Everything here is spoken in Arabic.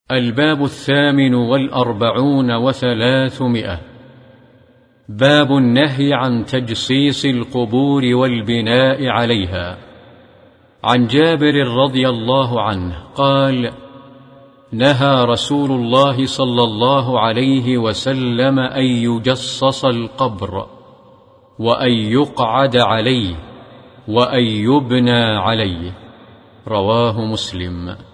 الباب 48 باب النهي عن تجصيص القبور والبناء عليها. عن جابر رضي الله عنه قال: نهى رسول الله صلى الله عليه وسلم أن يجصص القبر وأن يقعد عليه وأن يبنى عليه. رواه مسلم.